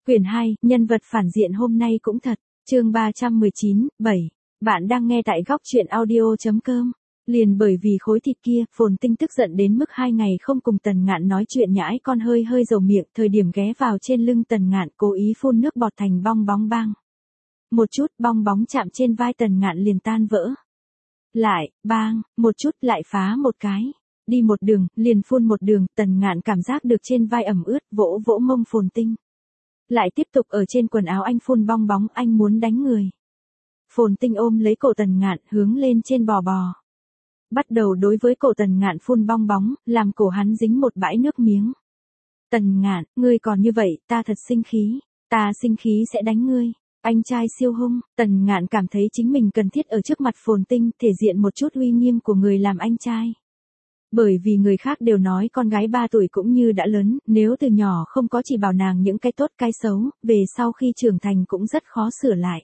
Quyển 2, nhân vật phản diện hôm nay cũng thật. Chương 319, 7. Bạn đang nghe tại góc truyện audio.com. Liền bởi vì khối thịt kia, Phồn Tinh tức giận đến mức 2 ngày không cùng Tần Ngạn nói chuyện, nhãi con hơi dầu miệng, thời điểm ghé vào trên lưng Tần Ngạn cố ý phun nước bọt thành bong bóng bang. Một chút bong bóng chạm trên vai Tần Ngạn liền tan vỡ. Lại, bang, một chút lại phá một cái. Đi một đường, liền phun một đường, Tần Ngạn cảm giác được trên vai ẩm ướt, vỗ vỗ mông Phồn Tinh. Lại tiếp tục ở trên quần áo anh phun bong bóng, anh muốn đánh người. Phồn Tinh ôm lấy cổ Tần Ngạn hướng lên trên bò bò. Bắt đầu đối với cổ Tần Ngạn phun bong bóng, làm cổ hắn dính một bãi nước miếng. Tần Ngạn, ngươi còn như vậy, ta thật sinh khí. Ta sinh khí sẽ đánh ngươi. Anh trai siêu hung. Tần Ngạn cảm thấy chính mình cần thiết ở trước mặt Phồn Tinh thể diện một chút uy nghiêm của người làm anh trai. Bởi vì người khác đều nói con gái 3 tuổi cũng như đã lớn, nếu từ nhỏ không có chỉ bảo nàng những cái tốt cái xấu, về sau khi trưởng thành cũng rất khó sửa lại.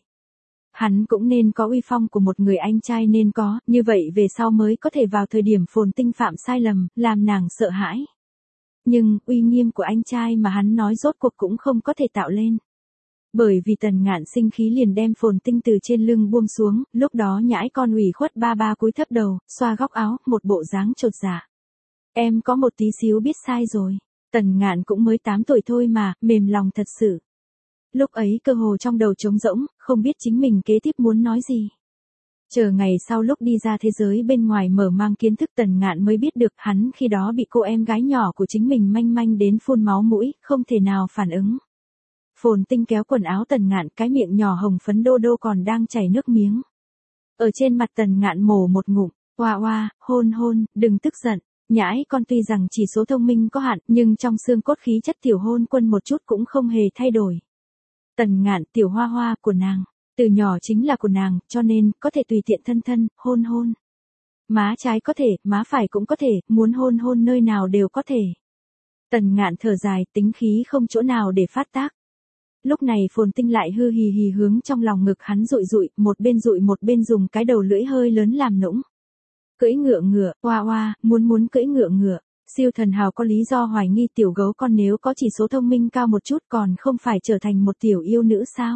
Hắn cũng nên có uy phong của một người anh trai nên có, như vậy về sau mới có thể vào thời điểm Phồn Tinh phạm sai lầm, làm nàng sợ hãi. Nhưng, uy nghiêm của anh trai mà hắn nói rốt cuộc cũng không có thể tạo lên. Bởi vì Tần Ngạn sinh khí liền đem Phồn Tinh từ trên lưng buông xuống, lúc đó nhãi con ủy khuất ba cúi thấp đầu, xoa góc áo, một bộ dáng chột dạ. Em có một tí xíu biết sai rồi. Tần Ngạn cũng mới 8 tuổi thôi mà, mềm lòng thật sự. Lúc ấy cơ hồ trong đầu trống rỗng, không biết chính mình kế tiếp muốn nói gì. Chờ ngày sau lúc đi ra thế giới bên ngoài mở mang kiến thức, Tần Ngạn mới biết được hắn khi đó bị cô em gái nhỏ của chính mình manh đến phun máu mũi, không thể nào phản ứng. Phồn Tinh kéo quần áo Tần Ngạn, cái miệng nhỏ hồng phấn đô đô còn đang chảy nước miếng. Ở trên mặt Tần Ngạn mổ một ngụm, oa, hôn, đừng tức giận. Nhãi con tuy rằng chỉ số thông minh có hạn, nhưng trong xương cốt khí chất tiểu hôn quân một chút cũng không hề thay đổi. Tần Ngạn, tiểu hoa hoa của nàng, từ nhỏ chính là của nàng, cho nên có thể tùy tiện thân, hôn. Má trái có thể, má phải cũng có thể, muốn hôn nơi nào đều có thể. Tần Ngạn thở dài, tính khí không chỗ nào để phát tác. Lúc này Phồn Tinh lại hư hì hướng trong lòng ngực hắn dụi, một bên dùng cái đầu lưỡi hơi lớn làm nũng. Cưỡi ngựa, oa, muốn cưỡi ngựa. Siêu thần hào có lý do hoài nghi tiểu gấu con nếu có chỉ số thông minh cao một chút còn không phải trở thành một tiểu yêu nữ sao.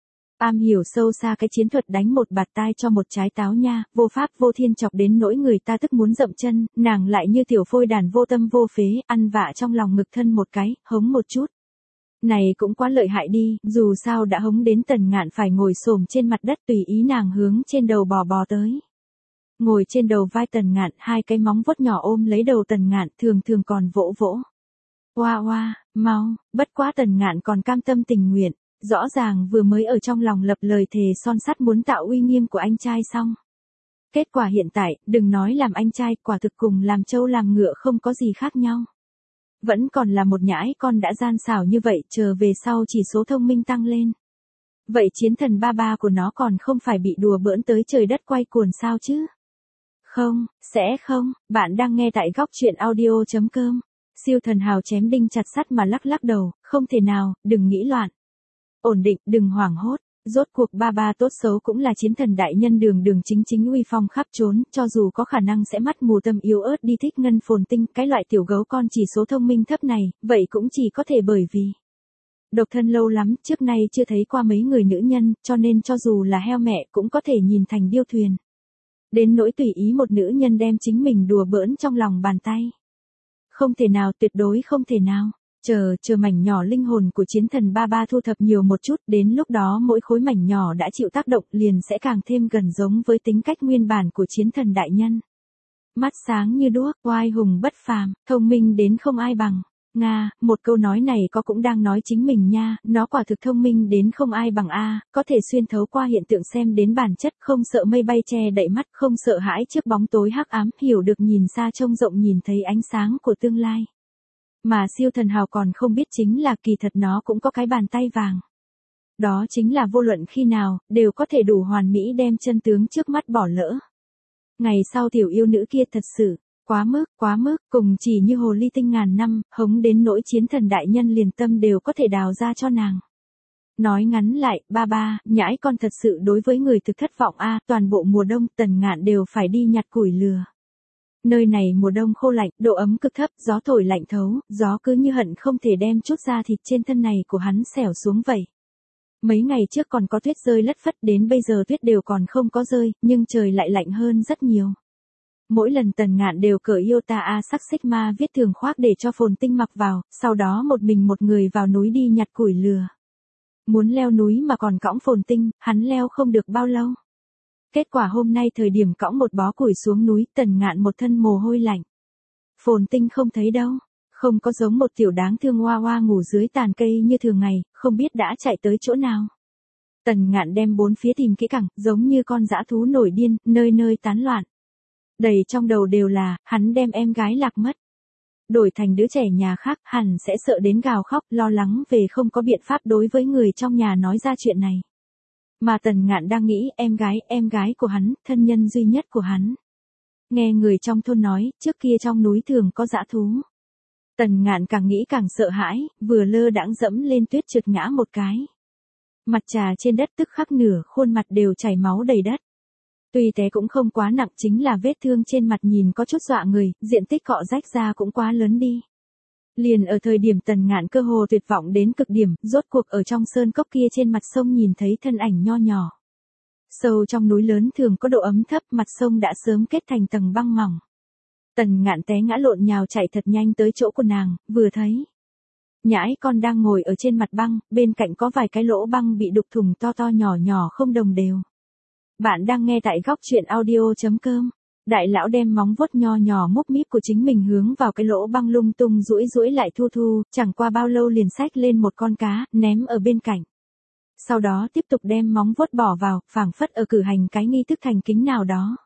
Am hiểu sâu xa cái chiến thuật đánh một bạt tai cho một trái táo nha, vô pháp vô thiên chọc đến nỗi người ta tức muốn dậm chân, nàng lại như tiểu phôi đàn vô tâm vô phế, ăn vạ trong lòng ngực thân một cái, hống một chút. Này cũng quá lợi hại đi, dù sao đã hống đến Tần Ngạn phải ngồi xổm trên mặt đất tùy ý nàng hướng trên đầu bò tới. Ngồi trên đầu vai Tần Ngạn, 2 cái móng vuốt nhỏ ôm lấy đầu Tần Ngạn, thường còn vỗ. Oa, mau, bất quá Tần Ngạn còn cam tâm tình nguyện, rõ ràng vừa mới ở trong lòng lập lời thề son sắt muốn tạo uy nghiêm của anh trai xong. Kết quả hiện tại, đừng nói làm anh trai, quả thực cùng làm trâu làm ngựa không có gì khác nhau. Vẫn còn là một nhãi con đã gian xảo như vậy, chờ về sau chỉ số thông minh tăng lên. Vậy chiến thần ba của nó còn không phải bị đùa bỡn tới trời đất quay cuồng sao chứ? Không, sẽ không, bạn đang nghe tại góc truyện audio.com. Siêu thần hào chém đinh chặt sắt mà lắc đầu, không thể nào, đừng nghĩ loạn. Ổn định, đừng hoảng hốt. Rốt cuộc ba tốt xấu cũng là chiến thần đại nhân, đường chính uy phong khắp trốn, cho dù có khả năng sẽ mắt mù tâm yếu ớt đi thích ngân Phồn Tinh, cái loại tiểu gấu con chỉ số thông minh thấp này, vậy cũng chỉ có thể bởi vì độc thân lâu lắm, trước nay chưa thấy qua mấy người nữ nhân, cho nên cho dù là heo mẹ cũng có thể nhìn thành điêu thuyền. Đến nỗi tùy ý một nữ nhân đem chính mình đùa bỡn trong lòng bàn tay. Không thể nào, tuyệt đối không thể nào. Chờ mảnh nhỏ linh hồn của chiến thần ba thu thập nhiều một chút, đến lúc đó mỗi khối mảnh nhỏ đã chịu tác động liền sẽ càng thêm gần giống với tính cách nguyên bản của chiến thần đại nhân. Mắt sáng như đuốc, oai hùng bất phàm, thông minh đến không ai bằng. Nga, một câu nói này có cũng đang nói chính mình nha, nó quả thực thông minh đến không ai bằng a, có thể xuyên thấu qua hiện tượng xem đến bản chất, không sợ mây bay che đậy mắt, không sợ hãi trước bóng tối hắc ám, hiểu được nhìn xa trông rộng, nhìn thấy ánh sáng của tương lai. Mà siêu thần hào còn không biết chính là kỳ thật nó cũng có cái bàn tay vàng. Đó chính là vô luận khi nào, đều có thể đủ hoàn mỹ đem chân tướng trước mắt bỏ lỡ. Ngày sau tiểu yêu nữ kia thật sự, quá mức, cùng chỉ như hồ ly tinh ngàn năm, hống đến nỗi chiến thần đại nhân liền tâm đều có thể đào ra cho nàng. Nói ngắn lại, ba, nhãi con thật sự đối với người thực thất vọng a, toàn bộ mùa đông Tần Ngạn đều phải đi nhặt củi lửa. Nơi này mùa đông khô lạnh, độ ấm cực thấp, gió thổi lạnh thấu, gió cứ như hận không thể đem chút da thịt trên thân này của hắn xẻo xuống vậy. Mấy ngày trước còn có tuyết rơi lất phất, đến bây giờ tuyết đều còn không có rơi, nhưng trời lại lạnh hơn rất nhiều. Mỗi lần Tần Ngạn đều cởi Iota A sắc Sigma viết thường khoác để cho Phồn Tinh mặc vào, sau đó một mình một người vào núi đi nhặt củi lửa. Muốn leo núi mà còn cõng Phồn Tinh, hắn leo không được bao lâu. Kết quả hôm nay thời điểm cõng một bó củi xuống núi, Tần Ngạn một thân mồ hôi lạnh. Phồn Tinh không thấy đâu, không có giống một tiểu đáng thương hoa hoa ngủ dưới tàn cây như thường ngày, không biết đã chạy tới chỗ nào. Tần Ngạn đem bốn phía tìm kỹ càng, giống như con dã thú nổi điên, nơi nơi tán loạn. Đầy trong đầu đều là, hắn đem em gái lạc mất. Đổi thành đứa trẻ nhà khác, hẳn sẽ sợ đến gào khóc, lo lắng về không có biện pháp đối với người trong nhà nói ra chuyện này. Mà Tần Ngạn đang nghĩ em gái của hắn, thân nhân duy nhất của hắn. Nghe người trong thôn nói, trước kia trong núi thường có dã thú. Tần Ngạn càng nghĩ càng sợ hãi, vừa lơ đãng dẫm lên tuyết trượt ngã một cái. Mặt trà trên đất tức khắc nửa khuôn mặt đều chảy máu đầy đất. Tuy té cũng không quá nặng, chính là vết thương trên mặt nhìn có chút dọa người, diện tích cọ rách ra cũng quá lớn đi. Liền ở thời điểm Tần Ngạn cơ hồ tuyệt vọng đến cực điểm, rốt cuộc ở trong sơn cốc kia trên mặt sông nhìn thấy thân ảnh nho nhỏ. Sâu trong núi lớn thường có độ ấm thấp, mặt sông đã sớm kết thành tầng băng mỏng. Tần Ngạn té ngã lộn nhào chạy thật nhanh tới chỗ của nàng, vừa thấy. Nhãi con đang ngồi ở trên mặt băng, bên cạnh có vài cái lỗ băng bị đục thủng to to nhỏ nhỏ không đồng đều. Bạn đang nghe tại góc truyện audio.com. Đại lão đem móng vuốt nho nhỏ múp míp của chính mình hướng vào cái lỗ băng lung tung duỗi lại thu, chẳng qua bao lâu liền xách lên một con cá, ném ở bên cạnh. Sau đó tiếp tục đem móng vuốt bỏ vào, phảng phất ở cử hành cái nghi thức thành kính nào đó.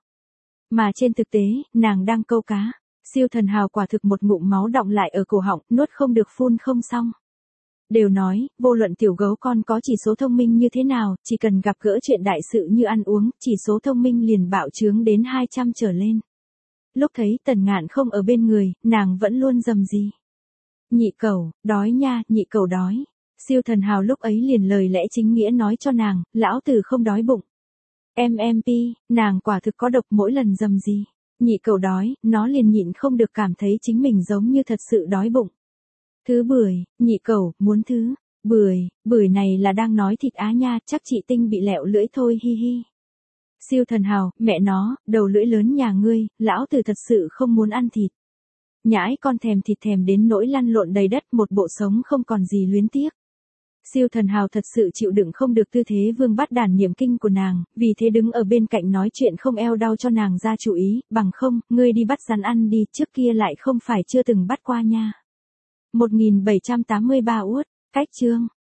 Mà trên thực tế, nàng đang câu cá. Siêu thần hào quả thực một ngụm máu đọng lại ở cổ họng, nuốt không được phun không xong. Đều nói, vô luận tiểu gấu con có chỉ số thông minh như thế nào, chỉ cần gặp gỡ chuyện đại sự như ăn uống, chỉ số thông minh liền bạo trướng đến 200 trở lên. Lúc thấy Tần Ngạn không ở bên người, nàng vẫn luôn rầm rì. Nhị cẩu, đói nha, nhị cẩu đói. Siêu thần hào lúc ấy liền lời lẽ chính nghĩa nói cho nàng, lão tử không đói bụng. MMP, nàng quả thực có độc, mỗi lần rầm rì. Nhị cẩu đói, nó liền nhịn không được cảm thấy chính mình giống như thật sự đói bụng. Thứ bưởi, nhị cẩu, muốn thứ, bưởi này là đang nói thịt á nha, chắc chị Tinh bị lẹo lưỡi thôi hi hi. Siêu thần hào, mẹ nó, đầu lưỡi lớn nhà ngươi, lão tử thật sự không muốn ăn thịt. Nhãi con thèm thịt thèm đến nỗi lăn lộn đầy đất, một bộ sống không còn gì luyến tiếc. Siêu thần hào thật sự chịu đựng không được tư thế vương bắt đàn niệm kinh của nàng, vì thế đứng ở bên cạnh nói chuyện không eo đau cho nàng ra chú ý, bằng không, ngươi đi bắt rắn ăn đi, trước kia lại không phải chưa từng bắt qua nha. 1783 uất, cách chương.